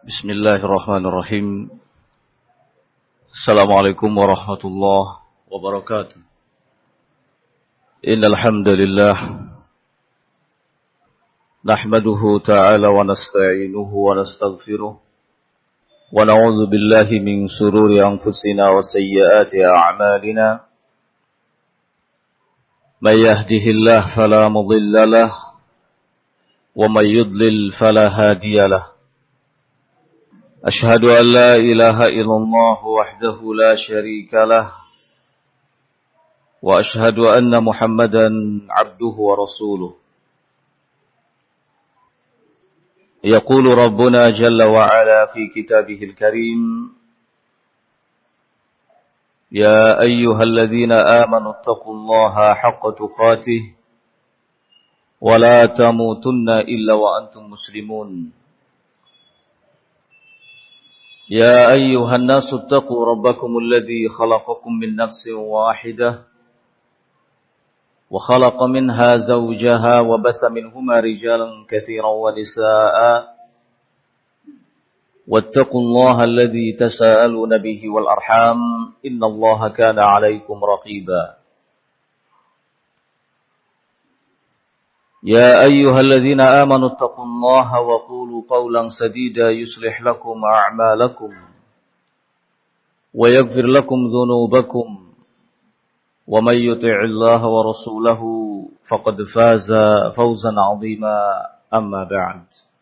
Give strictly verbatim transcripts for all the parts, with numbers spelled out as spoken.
Bismillahirrahmanirrahim. Assalamualaikum warahmatullahi wabarakatuh. Innal hamdalillah nahmaduhu ta'ala wa nasta'inuhu wa nastaghfiruh wa na'udzu billahi min shururi anfusina wa sayyiati a'malina. May yahdihillahu fala mudilla lahu wa may yudlil fala hadiya lahu. أشهد أن لا إله إلا الله وحده لا شريك له وأشهد أن محمدا عبده ورسوله يقول ربنا جل وعلا في كتابه الكريم يا أيها الذين آمنوا اتقوا الله حق تقاته ولا تموتن إلا وأنتم مسلمون يا أيها الناس اتقوا ربكم الذي خلقكم من نفس واحدة وخلق منها زوجها وبث منهما رجالا كثيرا ونساء واتقوا الله الذي تساءلون به والأرحام إن الله كان عليكم رقيبا يا أيها الذين آمنوا اتقوا الله وقولوا قولا سديدا يصلح لكم أعمالكم ويغفر لكم ذنوبكم ومن يطع الله ورسوله فقد فاز فوزا عظيما أما بعد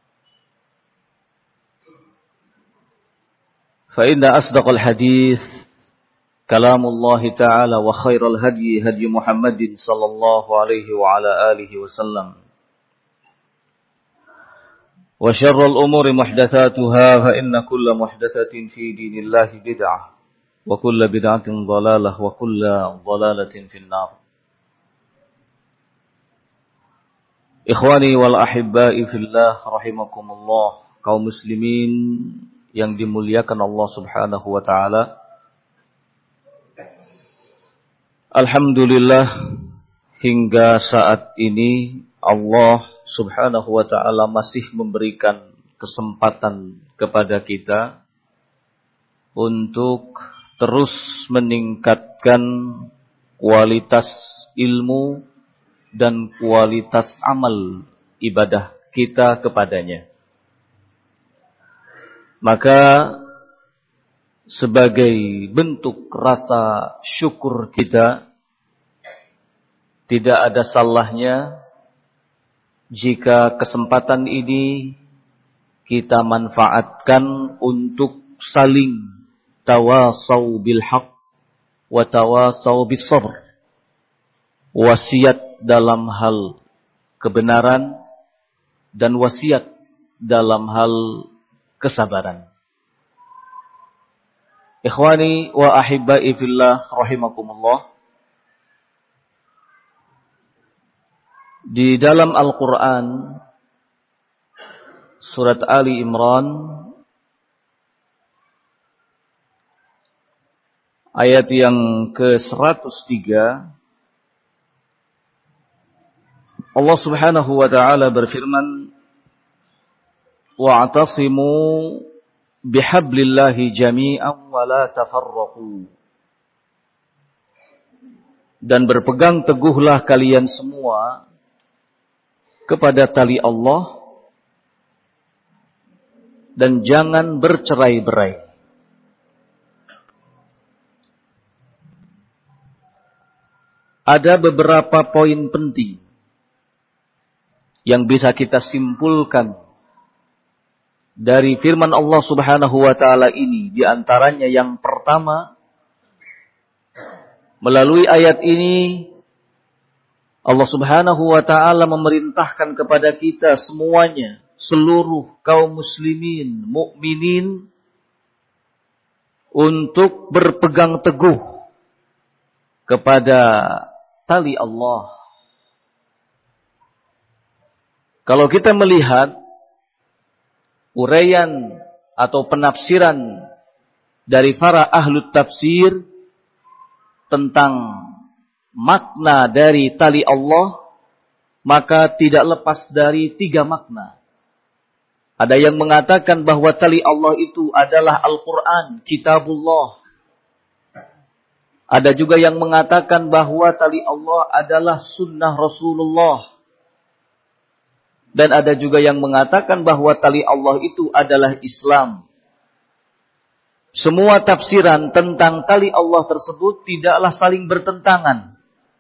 فإن أصدق الحديث كلام الله تعالى وخير الهدي هدي محمد صلى الله عليه وعلى آله وسلم وشر الأمور محدثاتها فإن كل محدثة في دين الله بدعة وكل بدعة ضلالة وكل ضلالة في النار. Ikhwani wal ahibba'i fillah rahimakumullah, kaum muslimin yang dimuliakan Allah Subhanahu wa taala. Alhamdulillah, hingga saat ini Allah Subhanahu wa ta'ala masih memberikan kesempatan kepada kita untuk terus meningkatkan kualitas ilmu dan kualitas amal ibadah kita kepadanya. Maka sebagai bentuk rasa syukur kita, tidak ada salahnya jika kesempatan ini kita manfaatkan untuk saling tawasau bil haq wa tawasau bis sabr. Wasiat dalam hal kebenaran dan wasiat dalam hal kesabaran. Ikhwani wa ahibba'i fillah rahimakumullah. Di dalam Al-Quran surat Ali Imran ayat yang ke seratus tiga, Allah Subhanahu wa ta'ala berfirman, wa'tasimu bihablillahi jami'an wa la tafarraqu. Dan berpegang teguhlah kalian semua kepada tali Allah dan jangan bercerai-berai. Ada beberapa poin penting yang bisa kita simpulkan dari firman Allah Subhanahu wa ta'ala ini. Di antaranya yang pertama, melalui ayat ini Allah Subhanahu wa ta'ala memerintahkan kepada kita semuanya, seluruh kaum muslimin, mukminin, untuk berpegang teguh kepada tali Allah. Kalau kita melihat uraian atau penafsiran dari para ahlu tafsir tentang makna dari tali Allah, maka tidak lepas dari tiga makna. Ada yang mengatakan bahwa tali Allah itu adalah Al-Quran, Kitabullah. Ada juga yang mengatakan bahwa tali Allah adalah sunnah Rasulullah. Dan ada juga yang mengatakan bahwa tali Allah itu adalah Islam. Semua tafsiran tentang tali Allah tersebut tidaklah saling bertentangan.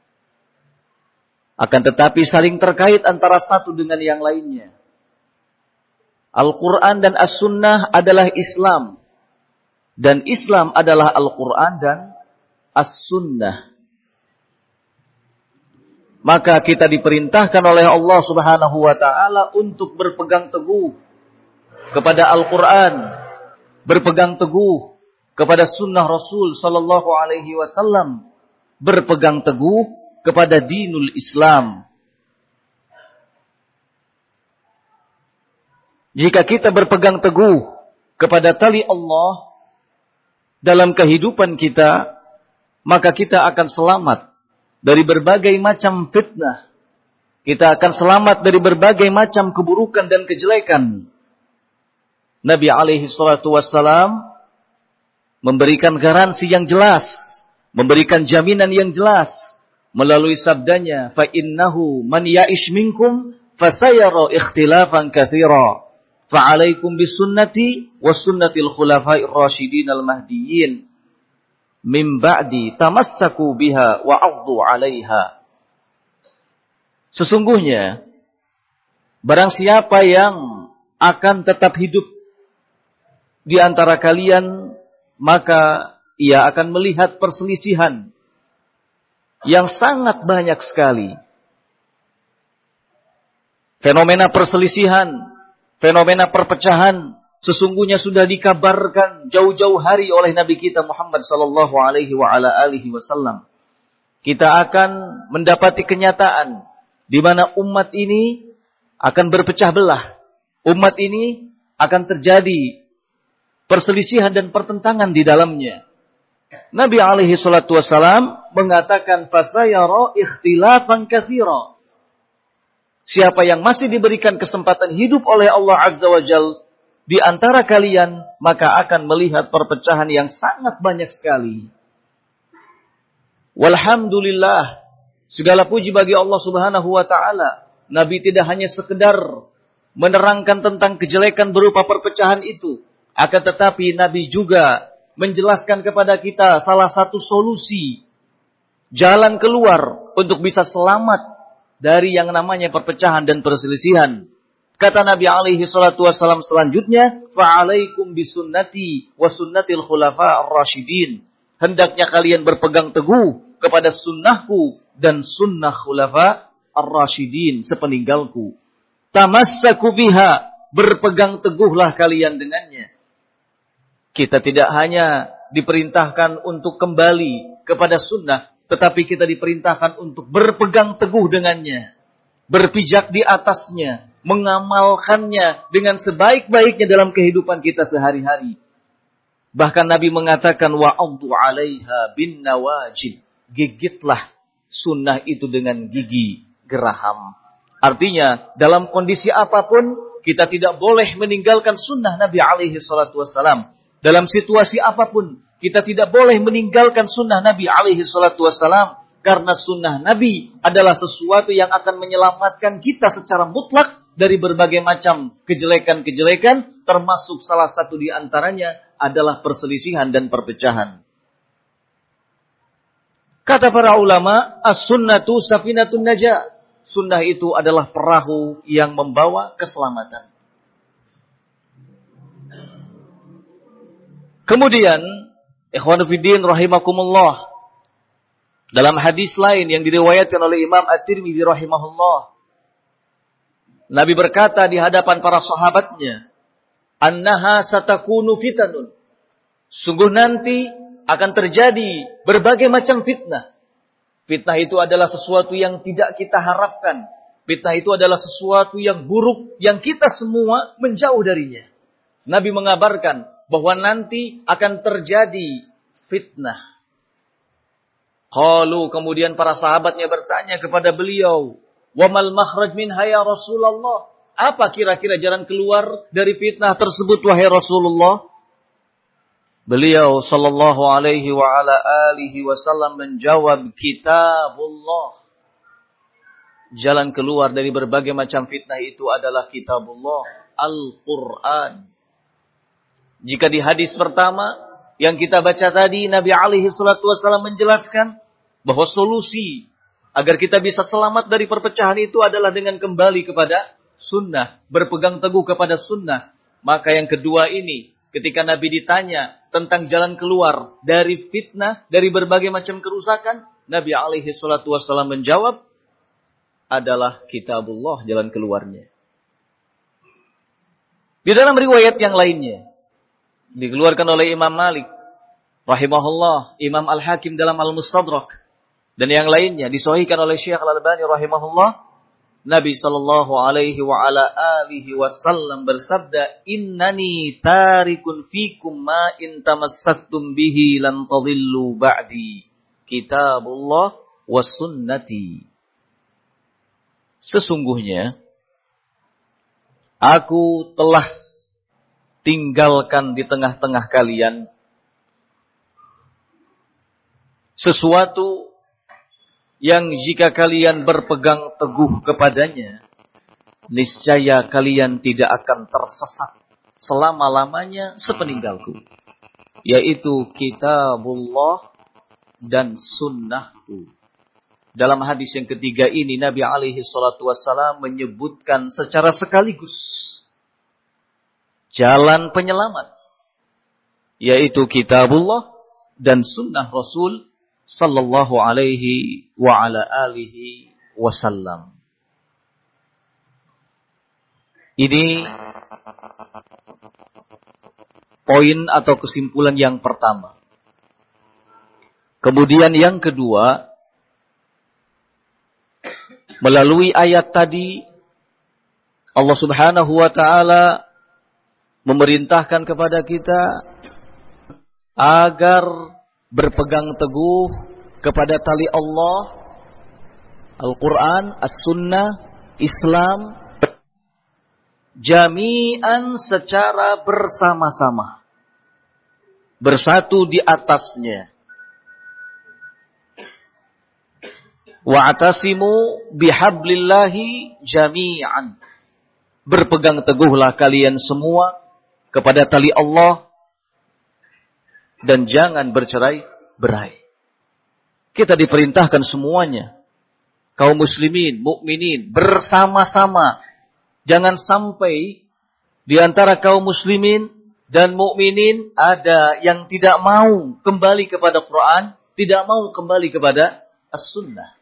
Akan tetapi saling terkait antara satu dengan yang lainnya. Al-Quran dan As-Sunnah adalah Islam. Dan Islam adalah Al-Quran dan As-Sunnah. Maka kita diperintahkan oleh Allah Subhanahu wa Ta'ala untuk berpegang teguh kepada Al-Quran, berpegang teguh kepada Sunnah Rasul Sallallahu Alaihi Wasallam, berpegang teguh kepada dinul Islam. Jika kita berpegang teguh kepada tali Allah dalam kehidupan kita, maka kita akan selamat dari berbagai macam fitnah. Kita akan selamat dari berbagai macam keburukan dan kejelekan. Nabi alaihi salatu wassalam memberikan garansi yang jelas, memberikan jaminan yang jelas melalui sabdanya, fa innahu man ya'ish minkum fasayara ikhtilafan katsira. Fa'alaikum bisunnati wassunnatil khulafa'ir rasyidin al-mahdiyyin min ba'di tamassaku biha wa 'addu 'alaiha. Sesungguhnya barang siapa yang akan tetap hidup di antara kalian, maka ia akan melihat perselisihan yang sangat banyak sekali. Fenomena perselisihan, fenomena perpecahan sesungguhnya sudah dikabarkan jauh-jauh hari oleh Nabi kita Muhammad sallallahu alaihi wa ala alihi wasallam. Kita akan mendapati kenyataan di mana umat ini akan berpecah belah. Umat ini akan terjadi perselisihan dan pertentangan di dalamnya. Nabi alaihi salatu wasallam mengatakan fasayara ikhtilafan katsira. Siapa yang masih diberikan kesempatan hidup oleh Allah Azza wa Jal di antara kalian, maka akan melihat perpecahan yang sangat banyak sekali. Walhamdulillah, segala puji bagi Allah Subhanahu wa Ta'ala. Nabi tidak hanya sekedar menerangkan tentang kejelekan berupa perpecahan itu, akan tetapi Nabi juga menjelaskan kepada kita salah satu solusi, jalan keluar untuk bisa selamat dari yang namanya perpecahan dan perselisihan. Kata Nabi alaihi salatu wassalam selanjutnya, fa'alaikum bisunnati wa sunnatil khulafa ar-rasyidin. Hendaknya kalian berpegang teguh kepada sunnahku dan sunnah khulafa ar-rasyidin sepeninggalku. Tamassaku biha, berpegang teguhlah kalian dengannya. Kita tidak hanya diperintahkan untuk kembali kepada sunnah, tetapi kita diperintahkan untuk berpegang teguh dengannya, berpijak di atasnya, mengamalkannya dengan sebaik-baiknya dalam kehidupan kita sehari-hari. Bahkan Nabi mengatakan wa'addu 'alaiha bin nawajid, gigitlah sunnah itu dengan gigi geraham. Artinya dalam kondisi apapun kita tidak boleh meninggalkan sunnah Nabi alaihi salatu wassalam. Dalam situasi apapun kita tidak boleh meninggalkan sunnah Nabi alaihi salatu wassalam. Karena sunnah Nabi adalah sesuatu yang akan menyelamatkan kita secara mutlak dari berbagai macam kejelekan-kejelekan. Termasuk salah satu di antaranya adalah perselisihan dan perpecahan. Kata para ulama, as-sunnatu safinatun najah. Sunnah itu adalah perahu yang membawa keselamatan. Kemudian, ikhwanu fiddin rahimakumullah, dalam hadis lain yang diriwayatkan oleh Imam At-Tirmidzi rahimahullah, Nabi berkata di hadapan para sahabatnya, annaha satakunu fitanun. Sungguh nanti akan terjadi berbagai macam fitnah. Fitnah itu adalah sesuatu yang tidak kita harapkan. Fitnah itu adalah sesuatu yang buruk yang kita semua menjauh darinya. Nabi mengabarkan bahwa nanti akan terjadi fitnah. Qalu, kemudian para sahabatnya bertanya kepada beliau, "Wa mal makhraj minha ya Rasulullah?" Apa kira-kira jalan keluar dari fitnah tersebut, wahai Rasulullah? Beliau sallallahu alaihi wa ala alihi wasallam menjawab, kitabullah. Jalan keluar dari berbagai macam fitnah itu adalah kitabullah, Al-Quran. Jika di hadis pertama yang kita baca tadi, Nabi alaihi salatu wasallam menjelaskan bahwa solusi agar kita bisa selamat dari perpecahan itu adalah dengan kembali kepada sunnah, berpegang teguh kepada sunnah. Maka yang kedua ini, ketika Nabi ditanya tentang jalan keluar dari fitnah, dari berbagai macam kerusakan, Nabi alaihi salatu wasallam menjawab, adalah kitabullah jalan keluarnya. Di dalam riwayat yang lainnya, dikeluarkan oleh Imam Malik rahimahullah, Imam Al-Hakim dalam Al-Mustadrak, dan yang lainnya disahihkan oleh Syekh Al-Albani rahimahullah, Nabi sallallahu alaihi wa ala alihi wasallam bersabda, innani tarikun fikum ma in tamassaktum bihi lan tadhillu ba'di, kitabullah wa sunnati. Sesungguhnya aku telah tinggalkan di tengah-tengah kalian sesuatu yang jika kalian berpegang teguh kepadanya, niscaya kalian tidak akan tersesat selama-lamanya sepeninggalku, yaitu kitabullah dan sunnahku. Dalam hadis yang ketiga ini, Nabi alaihi salatu wassalam menyebutkan secara sekaligus jalan penyelamat, yaitu kitabullah dan sunnah Rasul sallallahu alaihi wa ala alihi wasallam. Ini poin atau kesimpulan yang pertama. Kemudian yang kedua, melalui ayat tadi Allah Subhanahu wa taala memerintahkan kepada kita agar berpegang teguh kepada tali Allah, Al-Quran, As-Sunnah, Islam, jami'an secara bersama-sama, bersatu di atasnya. Wa'tasimu bihablillahi jami'an. Berpegang teguhlah kalian semua kepada tali Allah dan jangan bercerai-berai. Kita diperintahkan semuanya, kaum muslimin, mukminin, bersama-sama. Jangan sampai di antara kaum muslimin dan mukminin ada yang tidak mau kembali kepada Quran, tidak mau kembali kepada As-Sunnah.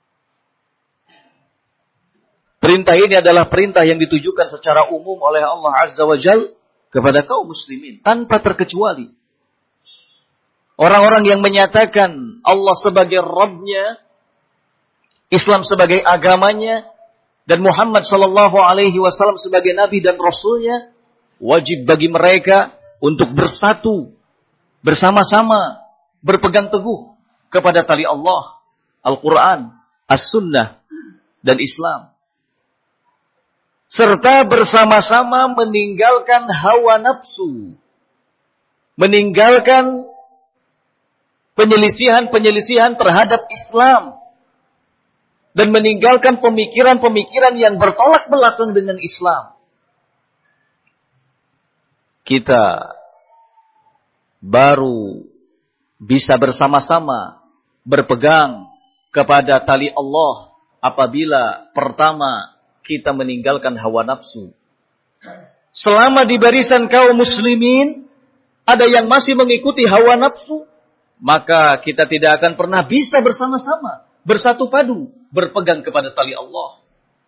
Perintah ini adalah perintah yang ditujukan secara umum oleh Allah Azza wa Jalla kepada kaum muslimin tanpa terkecuali. Orang-orang yang menyatakan Allah sebagai Rabbnya, Islam sebagai agamanya, dan Muhammad sallallahu alaihi wasallam sebagai nabi dan rasulnya, wajib bagi mereka untuk bersatu, bersama-sama, berpegang teguh kepada tali Allah, Al-Quran, As-Sunnah, dan Islam. Serta bersama-sama meninggalkan hawa nafsu, meninggalkan penyelisihan-penyelisihan terhadap Islam, dan meninggalkan pemikiran-pemikiran yang bertolak belakang dengan Islam. Kita baru bisa bersama-sama berpegang kepada tali Allah apabila pertama kita meninggalkan hawa nafsu. Selama di barisan kaum muslimin ada yang masih mengikuti hawa nafsu, maka kita tidak akan pernah bisa bersama-sama, bersatu padu, berpegang kepada tali Allah.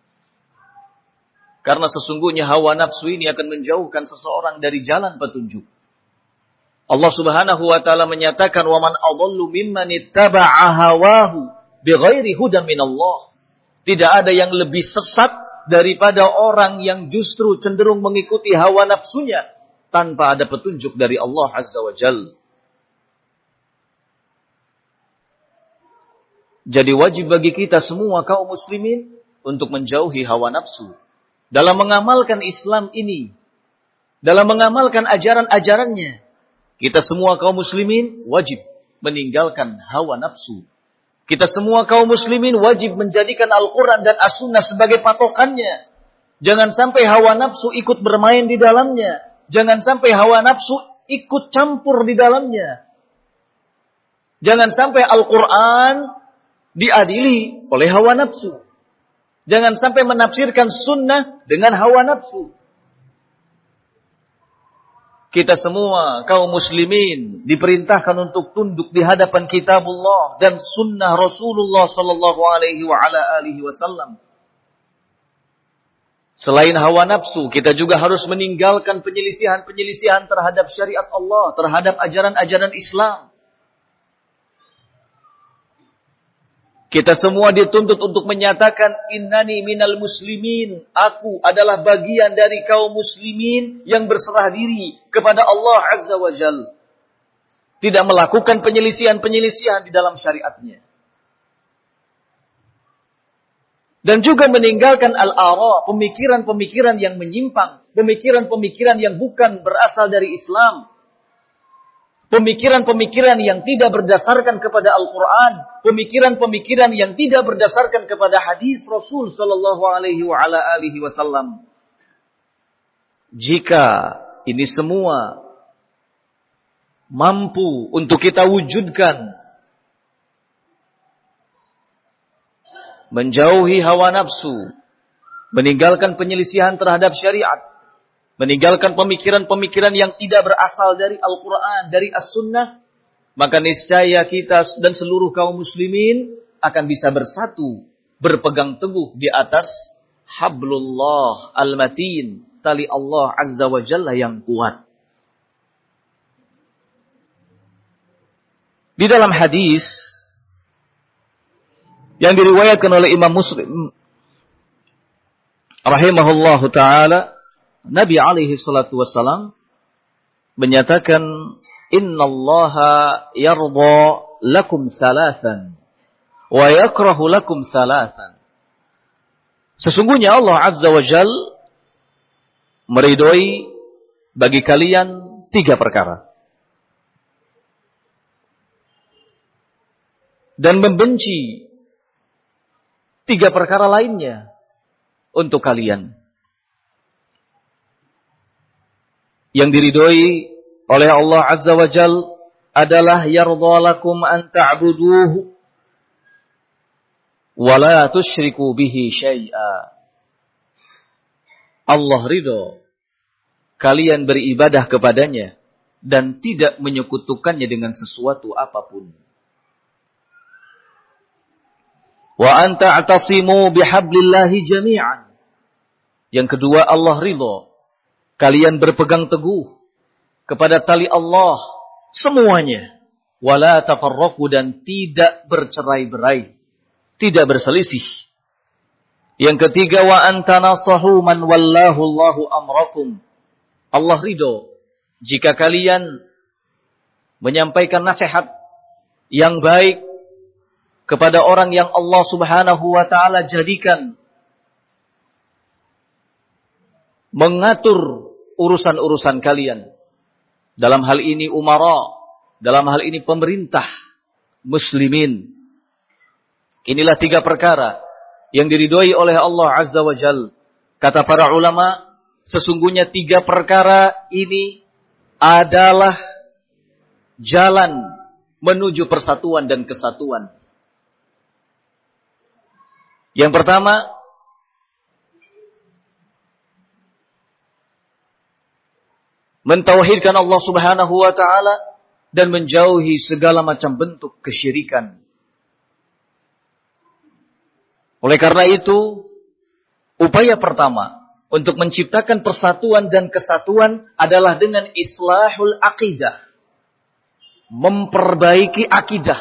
Karena sesungguhnya hawa nafsu ini akan menjauhkan seseorang dari jalan petunjuk. Allah Subhanahu wa taala menyatakan, "Wa man adallu mimman ittaba'a hawahu bighairi hudan minallah." Tidak ada yang lebih sesat daripada orang yang justru cenderung mengikuti hawa nafsunya tanpa ada petunjuk dari Allah Azza wa Jalla. Jadi wajib bagi kita semua kaum muslimin untuk menjauhi hawa nafsu. dalam mengamalkan Islam ini, dalam mengamalkan ajaran-ajarannya, kita semua kaum muslimin wajib meninggalkan hawa nafsu. Kita semua kaum muslimin wajib menjadikan Al-Quran dan As-Sunnah sebagai patokannya. Jangan sampai hawa nafsu ikut bermain di dalamnya. Jangan sampai hawa nafsu ikut campur di dalamnya. Jangan sampai Al-Quran diadili oleh hawa nafsu. Jangan sampai menafsirkan sunnah dengan hawa nafsu. Kita semua kaum muslimin diperintahkan untuk tunduk di hadapan kitabullah dan sunnah Rasulullah sallallahu alaihi wa ala alihi wasallam. Selain hawa nafsu, kita juga harus meninggalkan penyelisihan-penyelisihan terhadap syariat Allah, terhadap ajaran-ajaran Islam. Kita semua dituntut untuk menyatakan innani minal muslimin. Aku adalah bagian dari kaum muslimin yang berserah diri kepada Allah Azza wa Jalla. Tidak melakukan penyelisihan-penyelisihan di dalam syariatnya. Dan juga meninggalkan al-ara, pemikiran-pemikiran yang menyimpang, pemikiran-pemikiran yang bukan berasal dari Islam. Pemikiran-pemikiran yang tidak berdasarkan kepada Al-Quran. Pemikiran-pemikiran yang tidak berdasarkan kepada hadis Rasul sallallahu alaihi wa ala alihi wasallam. Jika ini semua mampu untuk kita wujudkan, menjauhi hawa nafsu, meninggalkan penyelisihan terhadap syariat, meninggalkan pemikiran-pemikiran yang tidak berasal dari Al-Quran, dari As-Sunnah, maka niscaya kita dan seluruh kaum muslimin akan bisa bersatu, berpegang teguh di atas hablullah al-matin, tali Allah Azza wa Jalla yang kuat. Di dalam hadis yang diriwayatkan oleh Imam Muslim rahimahullahu ta'ala, Nabi alaihi salatu wassalam menyatakan, innallaha yarda lakum thalathan wa yakrahu lakum thalathan. Sesungguhnya Allah Azza wa Jal meridhoi bagi kalian tiga perkara dan membenci tiga perkara lainnya untuk kalian. Yang diridhoi oleh Allah Azza wa Jal adalah yardha lakum an ta'buduhu wa la tusyriku bihi syai'a. Allah ridho kalian beribadah kepadanya dan tidak menyekutukannya dengan sesuatu apapun. Wa an ta'tasimu bihablillahi jami'an. Yang kedua, Allah ridho kalian berpegang teguh kepada tali Allah semuanya. Wala tafarraqu, dan tidak bercerai-berai, tidak berselisih. Yang ketiga, wa antanasahu man wallahu Allahu amrakum. Allah ridho jika kalian menyampaikan nasihat yang baik kepada orang yang Allah Subhanahu wa taala jadikan mengatur urusan-urusan kalian. Dalam hal ini umara, dalam hal ini pemerintah muslimin. Inilah tiga perkara yang diridhoi oleh Allah Azza wa Jal. Kata para ulama, sesungguhnya tiga perkara ini adalah jalan menuju persatuan dan kesatuan. Yang pertama, mentauhidkan Allah Subhanahu wa taala dan menjauhi segala macam bentuk kesyirikan. Oleh karena itu, upaya pertama untuk menciptakan persatuan dan kesatuan adalah dengan islahul aqidah. Memperbaiki akidah.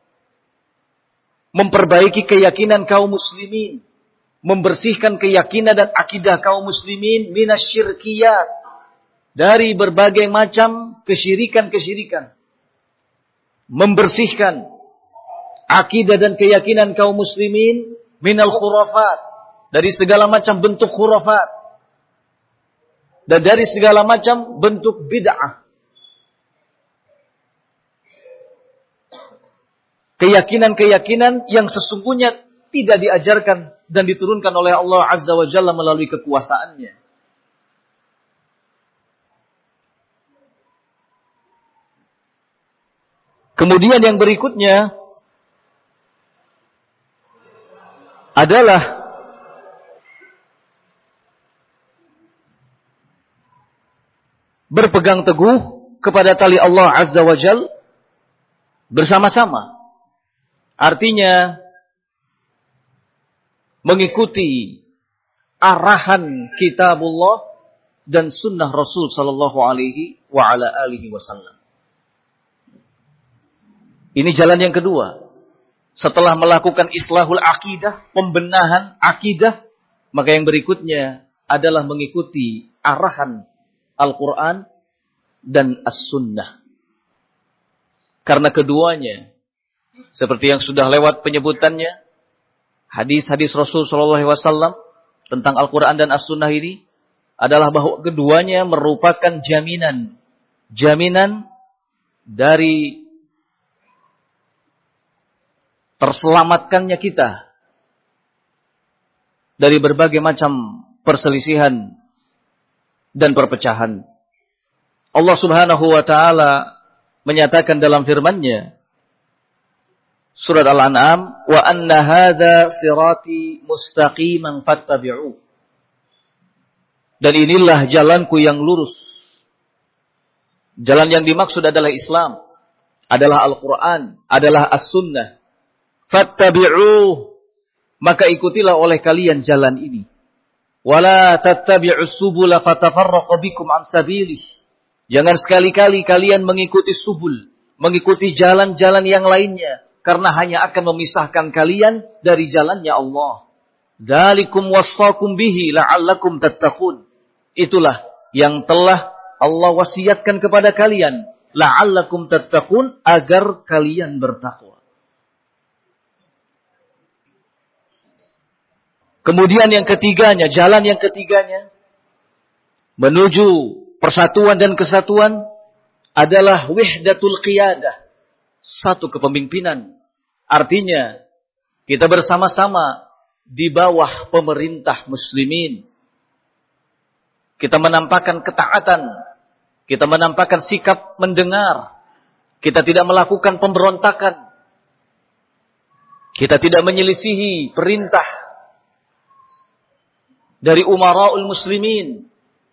Memperbaiki keyakinan kaum muslimin. Membersihkan keyakinan dan akidah kaum muslimin minasyirkiyat. Dari berbagai macam kesyirikan-kesyirikan. Membersihkan akidah dan keyakinan kaum muslimin minal khurafat. Dari segala macam bentuk khurafat. dan dari segala macam bentuk bid'ah. Keyakinan-keyakinan yang sesungguhnya tidak diajarkan dan diturunkan oleh Allah Azza wa Jalla melalui kekuasaannya. Kemudian yang berikutnya adalah berpegang teguh kepada tali Allah Azza wa Jalla bersama-sama. Artinya mengikuti arahan kitabullah dan sunnah Rasul sallallahu alaihi wa ala alihi wasallam. Ini jalan yang kedua. Setelah melakukan islahul akidah, pembenahan akidah, maka yang berikutnya adalah mengikuti arahan Al-Quran dan As-Sunnah. Karena keduanya, seperti yang sudah lewat penyebutannya, hadis-hadis Rasul sallallahu alaihi wasallam tentang Al-Quran dan As-Sunnah ini adalah bahwa keduanya merupakan jaminan, jaminan dari terselamatkannya kita dari berbagai macam perselisihan dan perpecahan. Allah Subhanahu wa taala menyatakan dalam firman-Nya surat Al-An'am, wa anna hadza sirati mustaqiman fattabi'u. Dan inilah jalanku yang lurus. Jalan yang dimaksud adalah Islam, adalah Al-Qur'an, adalah As-Sunnah. Fattabi'u, maka ikutilah oleh kalian jalan ini. Wala tattabi'us subula fatafarraqu bikum an sabilih. Jangan sekali-kali kalian mengikuti subul, mengikuti jalan-jalan yang lainnya, karena hanya akan memisahkan kalian dari jalannya Allah. Dzalikum wassakum bihi la'allakum tattaqun. Itulah yang telah Allah wasiatkan kepada kalian, la'allakum tattaqun, agar kalian bertakwa. Kemudian yang ketiganya, jalan yang ketiganya menuju persatuan dan kesatuan adalah wahdatul qiyadah, satu kepemimpinan. Artinya kita bersama-sama di bawah pemerintah muslimin. Kita menampakkan ketaatan, kita menampakkan sikap mendengar. Kita tidak melakukan pemberontakan. Kita tidak menyelisihi perintah dari umara'ul muslimin.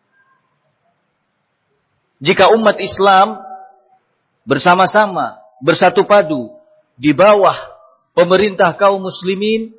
Jika umat Islam bersama-sama, bersatu padu di bawah pemerintah kaum muslimin,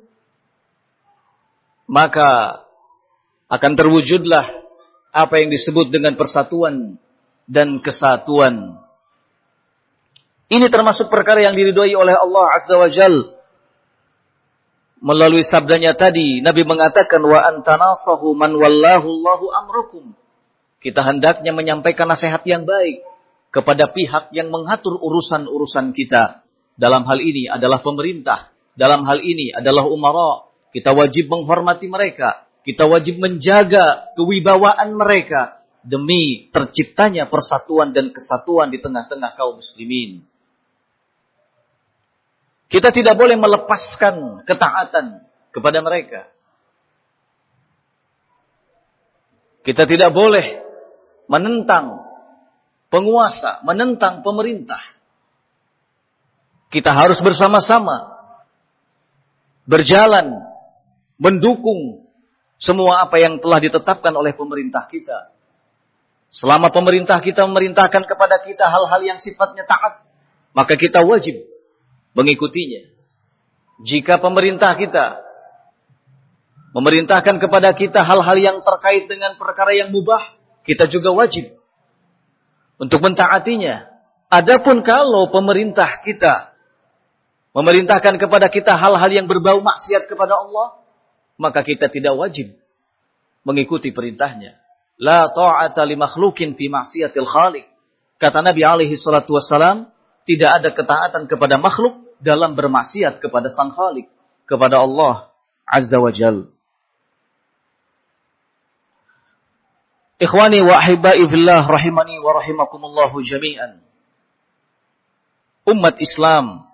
maka akan terwujudlah apa yang disebut dengan persatuan dan kesatuan. Ini termasuk perkara yang diridhoi oleh Allah Azza wa Jalla. Melalui sabdanya tadi, Nabi mengatakan, wa antanasahu man wallahu Allahu amrakum. Kita hendaknya menyampaikan nasihat yang baik kepada pihak yang mengatur urusan-urusan kita. Dalam hal ini adalah pemerintah. Dalam hal ini adalah umara. Kita wajib menghormati mereka. Kita wajib menjaga kewibawaan mereka demi terciptanya persatuan dan kesatuan di tengah-tengah kaum muslimin. Kita tidak boleh melepaskan ketaatan kepada mereka. Kita tidak boleh menentang penguasa, menentang pemerintah. Kita harus bersama-sama berjalan, mendukung semua apa yang telah ditetapkan oleh pemerintah kita. Selama pemerintah kita memerintahkan kepada kita hal-hal yang sifatnya taat, maka kita wajib mengikutinya. Jika pemerintah kita memerintahkan kepada kita hal-hal yang terkait dengan perkara yang mubah, kita juga wajib untuk mentaatinya. Adapun kalau pemerintah kita memerintahkan kepada kita hal-hal yang berbau maksiat kepada Allah, maka kita tidak wajib mengikuti perintahnya. La ta'ata li makhlukin fi ma'siyatil khaliq. Kata Nabi alaihi salatu wassalam, tidak ada ketaatan kepada makhluk dalam bermaksiat kepada Sang Khalik, kepada Allah Azza wa Jal. Ikhwani wa ahibbai fillah rahimani wa rahimakumullahu jami'an. Umat Islam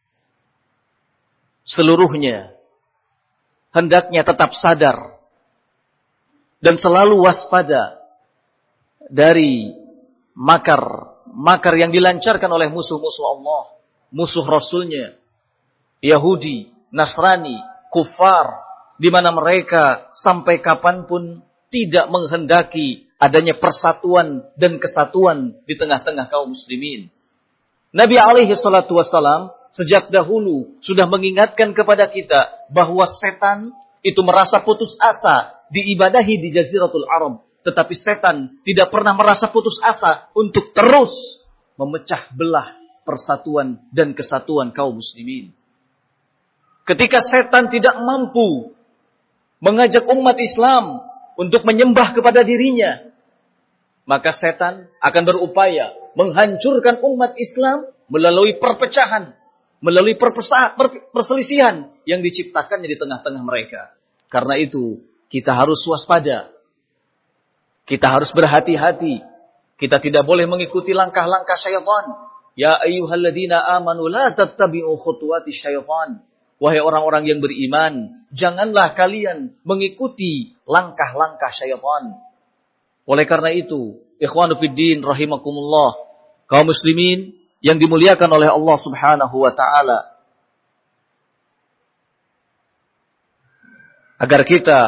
seluruhnya hendaknya tetap sadar dan selalu waspada dari makar-makar yang dilancarkan oleh musuh-musuh Allah, musuh Rasulnya, Yahudi, Nasrani, kufar, di mana mereka sampai kapanpun tidak menghendaki adanya persatuan dan kesatuan di tengah-tengah kaum muslimin. Nabi alaihi salatu wassalam sejak dahulu sudah mengingatkan kepada kita bahwa setan itu merasa putus asa diibadahi di Jaziratul Arab. Tetapi setan tidak pernah merasa putus asa untuk terus memecah belah persatuan dan kesatuan kaum muslimin. Ketika setan tidak mampu mengajak umat Islam untuk menyembah kepada dirinya, maka setan akan berupaya menghancurkan umat Islam melalui perpecahan, melalui perpesa- per- perselisihan yang diciptakannya di tengah-tengah mereka. Karena itu, kita harus waspada. Kita harus berhati-hati. Kita tidak boleh mengikuti langkah-langkah syaitan. Ya ayyuhalladzina amanu la tattabi'u khutuwati syaitan. Wahai orang-orang yang beriman, janganlah kalian mengikuti langkah-langkah syaitan. Oleh karena itu, ikhwanu fiddin rahimakumullah, kaum muslimin yang dimuliakan oleh Allah Subhanahu wa taala, agar kita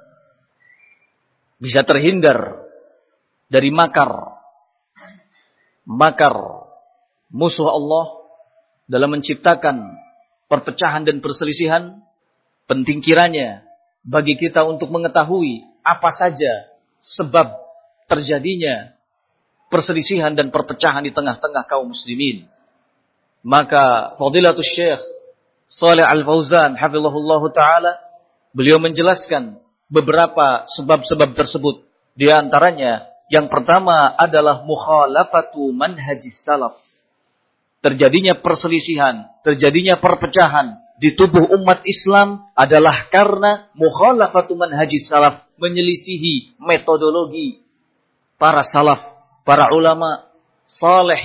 bisa terhindar dari makar makar musuh Allah dalam menciptakan perpecahan dan perselisihan, penting kiranya bagi kita untuk mengetahui apa saja sebab terjadinya perselisihan dan perpecahan di tengah-tengah kaum muslimin. Maka Fadilatul Syekh Shalih Al-Fauzan hafizahullah ta'ala, beliau menjelaskan beberapa sebab-sebab tersebut. Di antaranya, yang pertama adalah mukhalafatu manhajis salaf. Terjadinya perselisihan, terjadinya perpecahan di tubuh umat Islam adalah karena mukhalafatu manhajis salaf, menyelisihi metodologi para salaf, para ulama saleh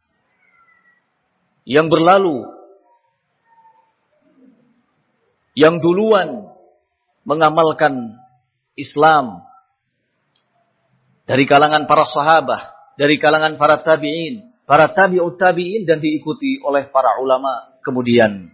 yang berlalu, yang duluan mengamalkan Islam dari kalangan para sahabat, dari kalangan para tabi'in, para tabi'ut tabi'in, dan diikuti oleh para ulama kemudian.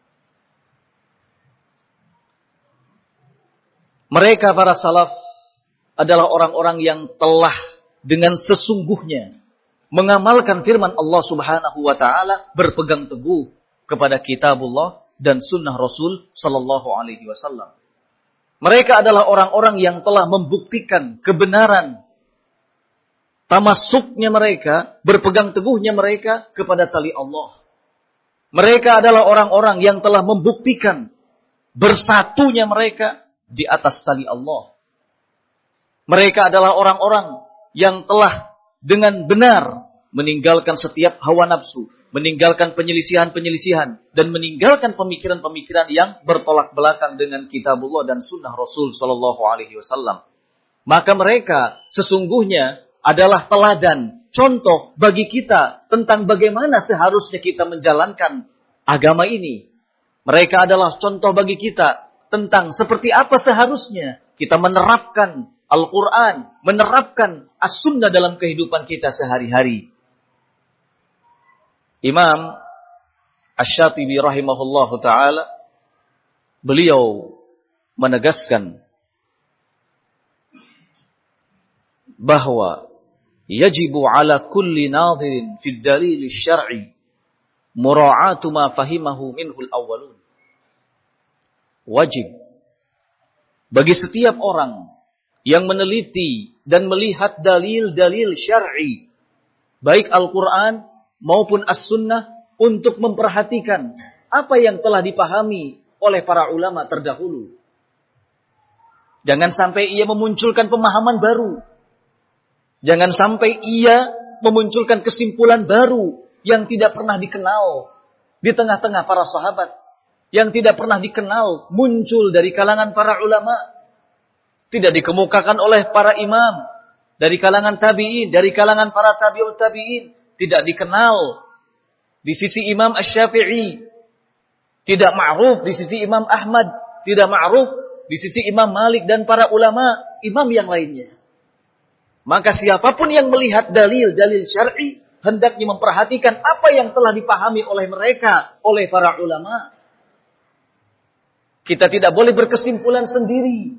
Mereka para salaf adalah orang-orang yang telah dengan sesungguhnya mengamalkan firman Allah Subhanahu wa taala, berpegang teguh kepada kitabullah dan sunnah Rasul sallallahu alaihi wasallam. Mereka adalah orang-orang yang telah membuktikan kebenaran tamasuknya mereka, berpegang teguhnya mereka kepada tali Allah. Mereka adalah orang-orang yang telah membuktikan bersatunya mereka di atas tali Allah. Mereka adalah orang-orang yang telah dengan benar meninggalkan setiap hawa nafsu, meninggalkan penyelisihan-penyelisihan, dan meninggalkan pemikiran-pemikiran yang bertolak belakang dengan kitabullah dan sunnah Rasul sallallahu alaihi wasallam. Maka mereka sesungguhnya adalah teladan, contoh bagi kita tentang bagaimana seharusnya kita menjalankan agama ini. Mereka adalah contoh bagi kita tentang seperti apa seharusnya kita menerapkan Al-Quran, menerapkan As-Sunnah dalam kehidupan kita sehari-hari. Imam Asy-Syatibi rahimahullahu ta'ala, beliau menegaskan bahwa yajibu ala kulli nadhirin fid dalil syar'i mura'atu ma fahimahu minhul awwalun. Wajib bagi setiap orang yang meneliti dan melihat dalil-dalil syar'i, baik Al-Quran maupun As-Sunnah, untuk memperhatikan apa yang telah dipahami oleh para ulama terdahulu. Jangan sampai ia memunculkan pemahaman baru. Jangan sampai ia memunculkan kesimpulan baru yang tidak pernah dikenal di tengah-tengah para sahabat, yang tidak pernah dikenal muncul dari kalangan para ulama, tidak dikemukakan oleh para imam dari kalangan tabi'in, dari kalangan para tabi'ut tabi'in, tidak dikenal di sisi Imam Asy-Syafi'i, tidak ma'ruf di sisi Imam Ahmad, tidak ma'ruf di sisi Imam Malik dan para ulama imam yang lainnya. Maka siapapun yang melihat dalil-dalil syar'i hendaknya memperhatikan apa yang telah dipahami oleh mereka, oleh para ulama. Kita tidak boleh berkesimpulan sendiri.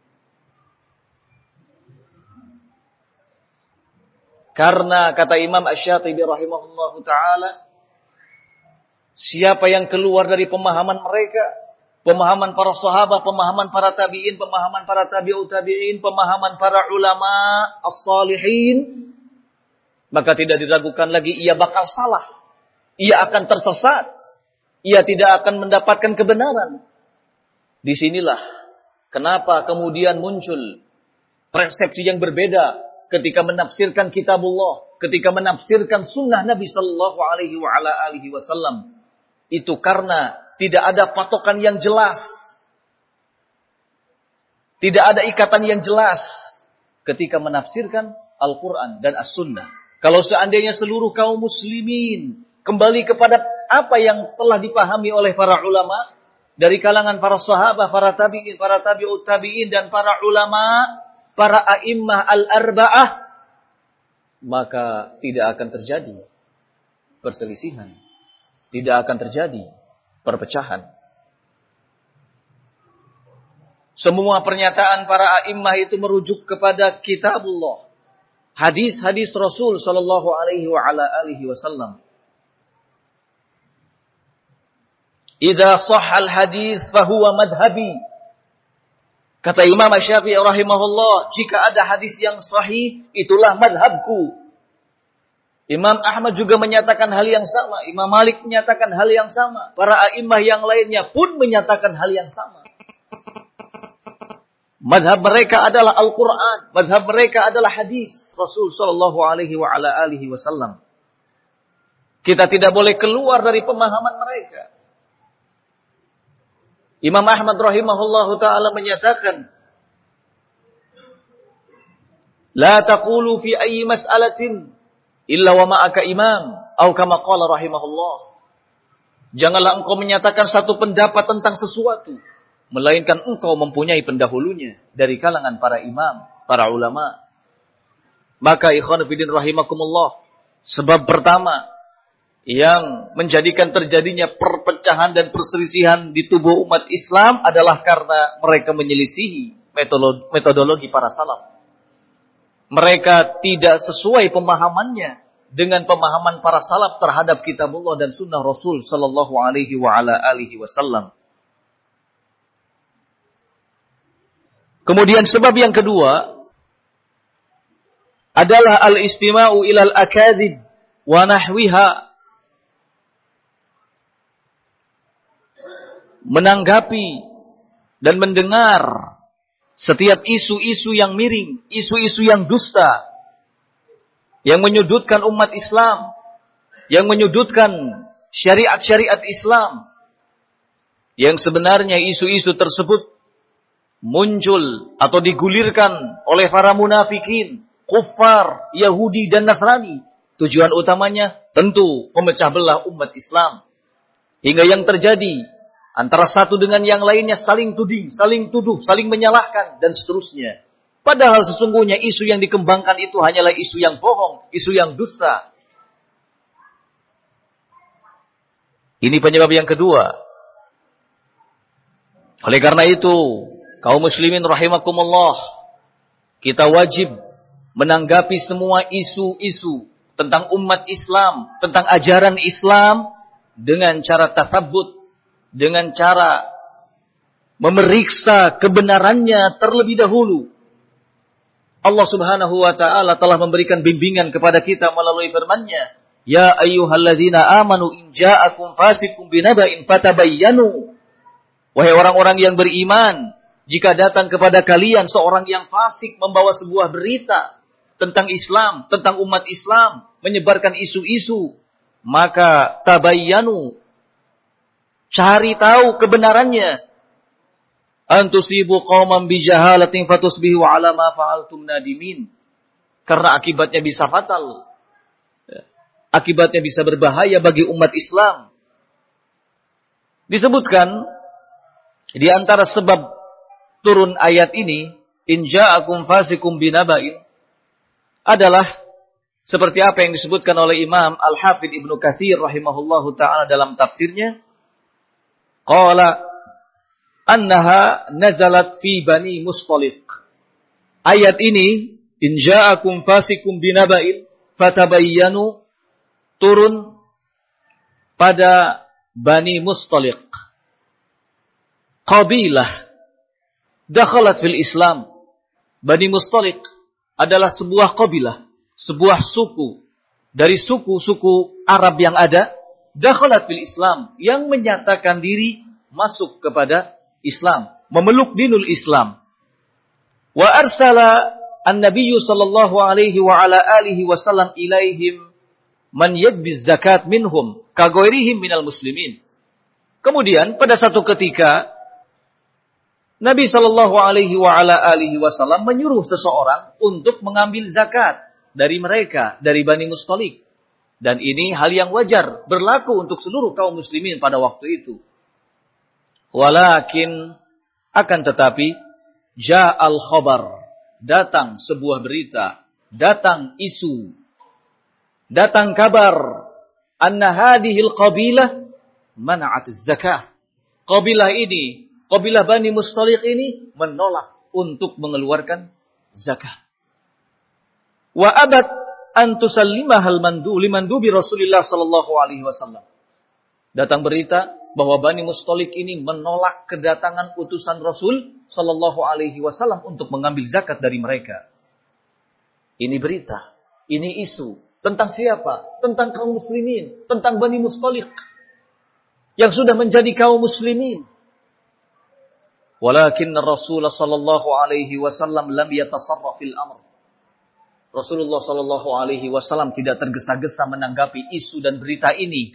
Karena kata Imam Asy-Syatibi rahimahullahu ta'ala, siapa yang keluar dari pemahaman mereka, pemahaman para sahabat, pemahaman para tabi'in, pemahaman para tabi'ut tabi'in, pemahaman para ulama as-salihin, maka tidak diragukan lagi ia bakal salah. Ia akan tersesat. Ia tidak akan mendapatkan kebenaran. Disinilah kenapa kemudian muncul persepsi yang berbeda ketika menafsirkan kitabullah, ketika menafsirkan sunnah Nabi Sallallahu Alaihi wa ala alihi Wasallam. Itu karena tidak ada patokan yang jelas, tidak ada ikatan yang jelas ketika menafsirkan Al-Quran dan As-Sunnah. Kalau seandainya seluruh kaum muslimin kembali kepada apa yang telah dipahami oleh para ulama, dari kalangan para sahabat, para tabi'in, para tabi'ut tabi'in, dan para ulama, para a'immah al-arba'ah, maka tidak akan terjadi perselisihan. Tidak akan terjadi perpecahan. Semua pernyataan para a'immah itu merujuk kepada kitabullah. Hadis-hadis Rasul sallallahu alaihi wa ala alihi wasallam. Idza shahhal hadis fahuwa madhhabi. Kata Imam Asy-Syafi'i rahimahullah, jika ada hadis yang sahih, itulah madhabku. Imam Ahmad juga menyatakan hal yang sama. Imam Malik menyatakan hal yang sama. Para a'immah yang lainnya pun menyatakan hal yang sama. Madhab mereka adalah Al-Quran. Madhab mereka adalah hadis Rasul sallallahu alaihi wa ala alihi wasallam. Kita tidak boleh keluar dari pemahaman mereka. Imam Ahmad rahimahullahu ta'ala menyatakan, La taqulu fi ayyi mas'alatin illa wa ma'aka imam, atau kama qala rahimahullah. Janganlah engkau menyatakan satu pendapat tentang sesuatu, melainkan engkau mempunyai pendahulunya dari kalangan para imam, para ulama. Maka ikhwan fillah rahimakumullah, sebab pertama yang menjadikan terjadinya perpecahan dan perselisihan di tubuh umat Islam adalah karena mereka menyelisihi metodologi para salaf. Mereka tidak sesuai pemahamannya dengan pemahaman para salaf terhadap kitabullah dan sunnah Rasul sallallahu alaihi wa ala alihi wasallam. Kemudian sebab yang kedua adalah al-istima'u ilal akadzib wa nahwiha. Menanggapi dan mendengar setiap isu-isu yang miring, isu-isu yang dusta, yang menyudutkan umat Islam, yang menyudutkan syariat-syariat Islam, yang sebenarnya isu-isu tersebut muncul atau digulirkan oleh para munafikin, kuffar, Yahudi dan Nasrani. Tujuan utamanya tentu memecah belah umat Islam. Hingga yang terjadi antara satu dengan yang lainnya saling tuding, saling tuduh, saling menyalahkan, dan seterusnya. Padahal sesungguhnya isu yang dikembangkan itu hanyalah isu yang bohong, isu yang dusta. Ini penyebab yang kedua. Oleh karena itu, kaum muslimin rahimakumullah, kita wajib menanggapi semua isu-isu tentang umat Islam, tentang ajaran Islam, dengan cara tasabbut, dengan cara memeriksa kebenarannya terlebih dahulu. Allah Subhanahu wa ta'ala telah memberikan bimbingan kepada kita melalui firman-Nya, Ya ayyuhalladzina amanu in ja'akum fasiqun binaba'in fatabayyanu. Wahai orang-orang yang beriman, jika datang kepada kalian seorang yang fasik membawa sebuah berita tentang Islam, tentang umat Islam, menyebarkan isu-isu, maka tabayyanu, cari tahu kebenarannya. Antusibu qauman bijahalatin fatusbihu ala ma fa'altum nadimin. Karena akibatnya bisa fatal. Akibatnya bisa berbahaya bagi umat Islam. Disebutkan di antara sebab turun ayat ini, in ja'akum fasikum binaba'in, adalah seperti apa yang disebutkan oleh Imam Al-Hafidh Ibnu Katsir rahimahullahu taala dalam tafsirnya, qala annaha nazalat fi Bani Mustaliq. Ayat ini, in ja'akum fasikum binaba'in fatabayyanu, turun pada Bani Mustaliq, qabilah dakhalat fil Islam. Bani Mustaliq adalah sebuah qabilah, sebuah suku dari suku-suku Arab yang ada, dakhalat fil Islam, yang menyatakan diri masuk kepada Islam, memeluk dinul Islam. Wa arsala an-nabiy sallallahu alaihi wa ala alihi wasallam ilaihim man yadbi zakat minhum ka ghairihim minal muslimin. Kemudian pada satu ketika Nabi sallallahu alaihi wa ala alihi wasallam menyuruh seseorang untuk mengambil zakat dari mereka, dari Bani Mustaliq. Dan ini hal yang wajar, berlaku untuk seluruh kaum muslimin pada waktu itu. Walakin, akan tetapi, ja'al khabar, datang sebuah berita, datang isu, datang kabar, anna hadihil qabilah mana'at zakah. Qabilah ini, qabilah Bani Mustaliq ini menolak untuk mengeluarkan zakat. Wa abad an tusallimahal mandu limandubi Rasulullah sallallahu alaihi wasallam. Datang berita bahwa Bani Mustaliq ini menolak kedatangan utusan Rasul sallallahu alaihi wasallam untuk mengambil zakat dari mereka. Ini berita, ini isu tentang siapa? Tentang kaum muslimin, tentang Bani Mustaliq yang sudah menjadi kaum muslimin. Walakin Rasulullah sallallahu alaihi wasallam lam yatasarraf fil amr. Rasulullah sallallahu alaihi wasallam tidak tergesa-gesa menanggapi isu dan berita ini.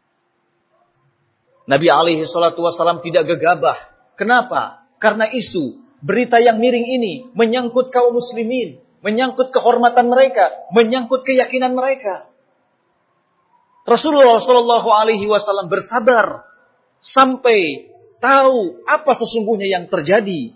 Nabi alaihi salatu wasallam tidak gegabah. Kenapa? Karena isu, berita yang miring ini menyangkut kaum muslimin, menyangkut kehormatan mereka, menyangkut keyakinan mereka. Rasulullah sallallahu alaihi wasallam bersabar sampai tahu apa sesungguhnya yang terjadi.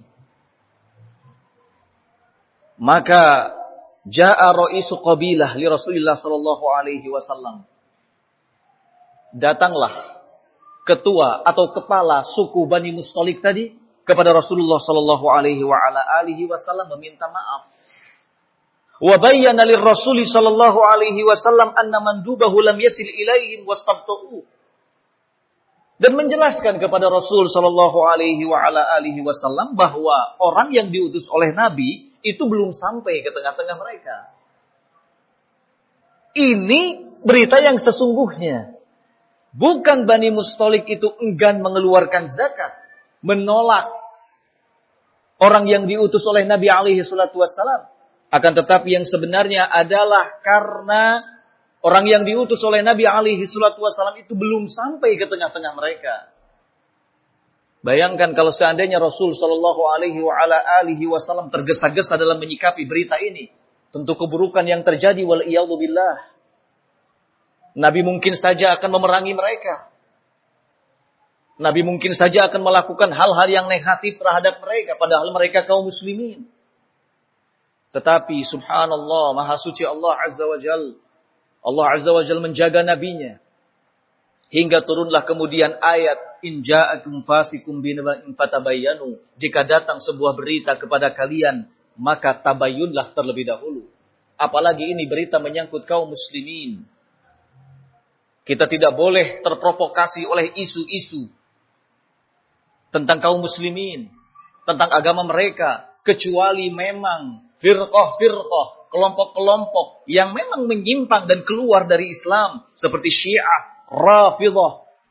Maka ja'a ra'isu qabilah li Rasulillah sallallahu alaihi wasallam. Datanglah ketua atau kepala suku Bani Mustaliq tadi kepada Rasulullah sallallahu alaihi wa ala alihi wasallam meminta maaf. Wa bayyana lir Rasul sallallahu alaihi wasallam anna mandubahu lam yasil ilaihim wastabta'u. Dan menjelaskan kepada Rasul sallallahu alaihi wa ala alihi wasallam bahwa orang yang diutus oleh Nabi itu belum sampai ke tengah-tengah mereka. Ini berita yang sesungguhnya. Bukan Bani Mustaliq itu enggan mengeluarkan zakat, menolak orang yang diutus oleh Nabi alaihi salatu wassalam. Akan tetapi yang sebenarnya adalah karena orang yang diutus oleh Nabi alaihi salatu wassalam itu belum sampai ke tengah-tengah mereka. Bayangkan kalau seandainya Rasul sallallahu alaihi wa ala alihi wasallam tergesa-gesa dalam menyikapi berita ini, tentu keburukan yang terjadi wal iyadzu billah. Nabi mungkin saja akan memerangi mereka. Nabi mungkin saja akan melakukan hal-hal yang negatif terhadap mereka, padahal mereka kaum muslimin. Tetapi subhanallah, maha suci Allah azza wa jal, Allah azza wa jal menjaga nabinya. Hingga turunlah kemudian ayat, in ja'akum fasikum binaba'in fatabayyanu. Jika datang sebuah berita kepada kalian, maka tabayyunlah terlebih dahulu. Apalagi ini berita menyangkut kaum muslimin. Kita tidak boleh terprovokasi oleh isu-isu tentang kaum muslimin, tentang agama mereka, kecuali memang firqah-firqah, kelompok-kelompok yang memang menyimpang dan keluar dari Islam, seperti Syiah, Rafidhah,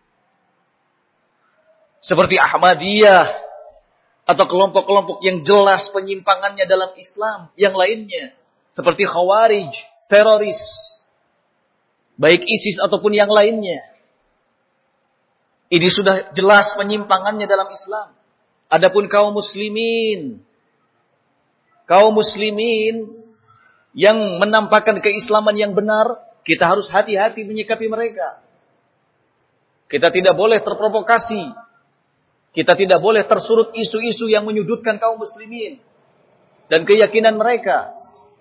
seperti Ahmadiyah, atau kelompok-kelompok yang jelas penyimpangannya dalam Islam, yang lainnya, seperti Khawarij, teroris, baik ISIS ataupun yang lainnya. Ini sudah jelas penyimpangannya dalam Islam. Adapun kaum muslimin, kaum muslimin yang menampakkan keislaman yang benar, kita harus hati-hati menyikapi mereka. Kita tidak boleh terprovokasi. Kita tidak boleh tersurut isu-isu yang menyudutkan kaum muslimin dan keyakinan mereka.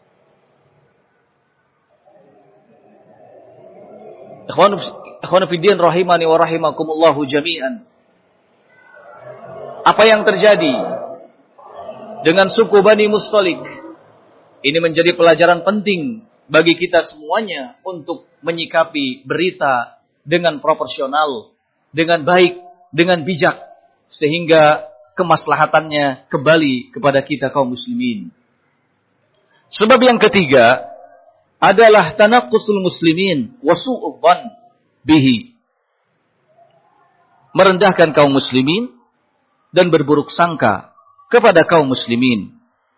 Ikhwanu fiddin rahimani wa rahimakumullahu jami'an. Apa yang terjadi dengan suku Bani Mustalik ini menjadi pelajaran penting bagi kita semuanya untuk menyikapi berita dengan proporsional, dengan baik, dengan bijak, sehingga kemaslahatannya kembali kepada kita kaum muslimin. Sebab yang ketiga adalah tanaqqusul muslimin wa su'udz dzan bihi. Merendahkan kaum muslimin dan berburuk sangka kepada kaum muslimin.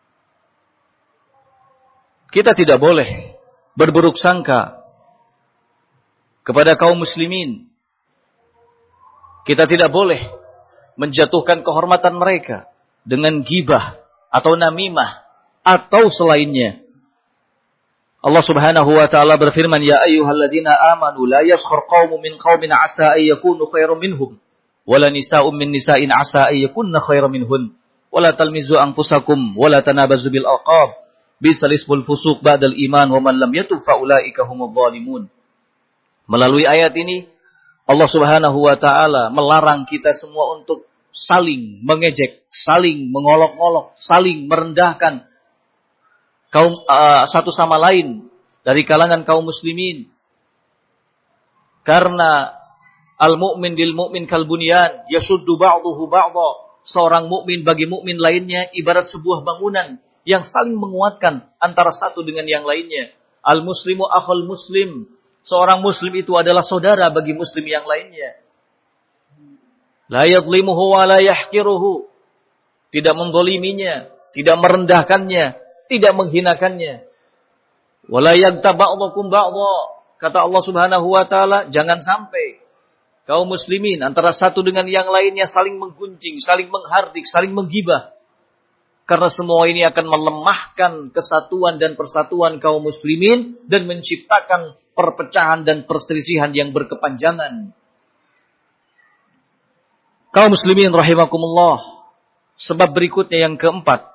Kita tidak boleh berburuk sangka kepada kaum muslimin. Kita tidak boleh menjatuhkan kehormatan mereka dengan ghibah atau namimah atau selainnya. Allah Subhanahu wa taala berfirman, "Ya ayyuhalladzina amanu la yaskhar qaumun min qaumin 'asa ay yakunu khairan minhum, wa la nisa'un min nisa'in 'asa ay yakunna khairan minhun, wa la talmizu anfusakum wa la tanabazu bil alqab, bisal ismul fusuq ba'dal iman wa man lam yatub fa ulaika humudz zalimun." Melalui ayat ini Allah Subhanahu wa taala melarang kita semua untuk saling mengejek, saling mengolok-olok, saling merendahkan kaum uh, satu sama lain dari kalangan kaum muslimin. Karena al-mu'min lil mu'min kal bunyan yashuddu ba'dahu ba'dha. Seorang mukmin bagi mukmin lainnya ibarat sebuah bangunan yang saling menguatkan antara satu dengan yang lainnya. Al-muslimu akhul muslim. Seorang muslim itu adalah saudara bagi muslim yang lainnya. La yadhlimuhu wa la yahqiruhu. Tidak menzaliminya, tidak merendahkannya, tidak menghinakannya. Wa la yaghtab ba'dhukum ba'dha. Kata Allah Subhanahu wa taala, jangan sampai kaum muslimin antara satu dengan yang lainnya saling menggunjing, saling menghardik, saling menggibah. Karena semua ini akan melemahkan kesatuan dan persatuan kaum muslimin dan menciptakan perpecahan dan perselisihan yang berkepanjangan. Kaum muslimin rahimakumullah. Sebab berikutnya yang keempat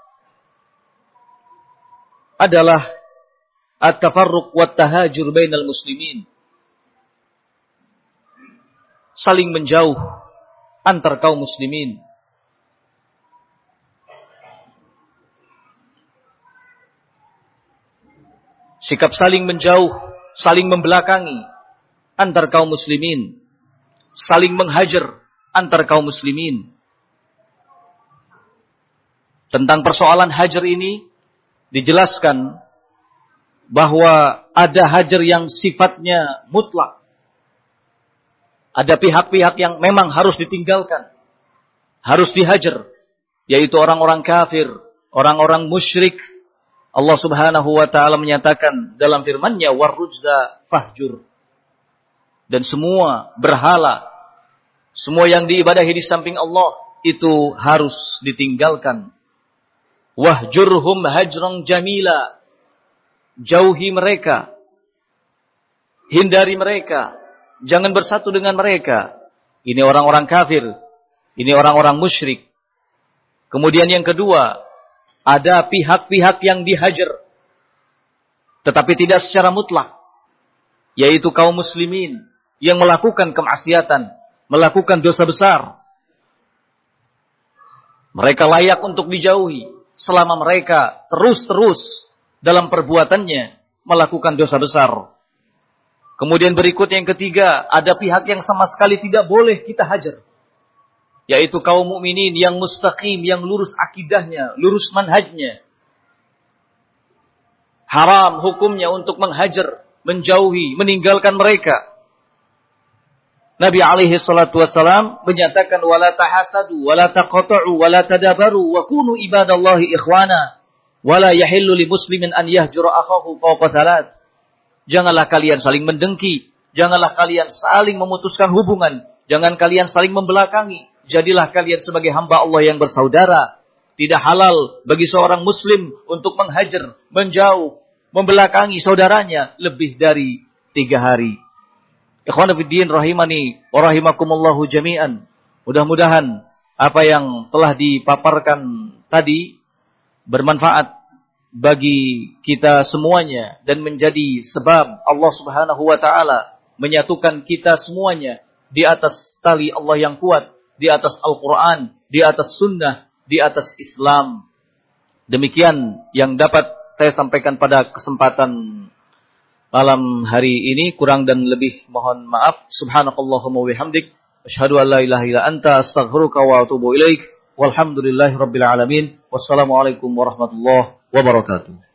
adalah at-tafarruq wat tahajur bainal muslimin. Saling menjauh antar kaum muslimin. Sikap saling menjauh, saling membelakangi antar kaum muslimin, saling menghajar antar kaum muslimin. Tentang persoalan hajar ini dijelaskan bahwa ada hajar yang sifatnya mutlak. Ada pihak-pihak yang memang harus ditinggalkan, harus dihajar, yaitu orang-orang kafir, orang-orang musyrik. Allah Subhanahu wa taala menyatakan dalam firman-Nya warrujza fahjur. Dan semua berhala, semua yang diibadahi di samping Allah itu harus ditinggalkan. Wahjurhum hajran jamila. Jauhi mereka, hindari mereka, jangan bersatu dengan mereka. Ini orang-orang kafir, ini orang-orang musyrik. Kemudian yang kedua, ada pihak-pihak yang dihajar, tetapi tidak secara mutlak, yaitu kaum muslimin yang melakukan kemaksiatan, melakukan dosa besar. Mereka layak untuk dijauhi selama mereka terus-terus dalam perbuatannya melakukan dosa besar. Kemudian berikutnya yang ketiga, ada pihak yang sama sekali tidak boleh kita hajar, yaitu kaum mukminin yang mustaqim, yang lurus akidahnya, lurus manhajnya. Haram hukumnya untuk menghajar, menjauhi, meninggalkan mereka. Nabi alaihi salatu wassalam menyatakan wala tahasadu wala taqata'u wala tadabaru wa kunu ibadallahi ikhwana wala yahillu li muslimin an yahjura akhahu fawqa thalath. Janganlah kalian saling mendengki, janganlah kalian saling memutuskan hubungan, jangan kalian saling membelakangi. Jadilah kalian sebagai hamba Allah yang bersaudara. Tidak halal bagi seorang muslim untuk menghajar, menjauh, membelakangi saudaranya lebih dari tiga hari. Ikhwan fillah rahimani wa rahimakumullahu jami'an. Mudah-mudahan apa yang telah dipaparkan tadi bermanfaat bagi kita semuanya dan menjadi sebab Allah Subhanahu wa taala menyatukan kita semuanya di atas tali Allah yang kuat, di atas Al-Qur'an, di atas sunnah, di atas Islam. Demikian yang dapat saya sampaikan pada kesempatan malam hari ini. Kurang dan lebih mohon maaf. Subhanakallahumma wa bihamdik asyhadu an la ilaha illa anta astaghfiruka wa atubu ilaik. Walhamdulillahirabbil alamin. Wassalamualaikum warahmatullahi wabarakatuh.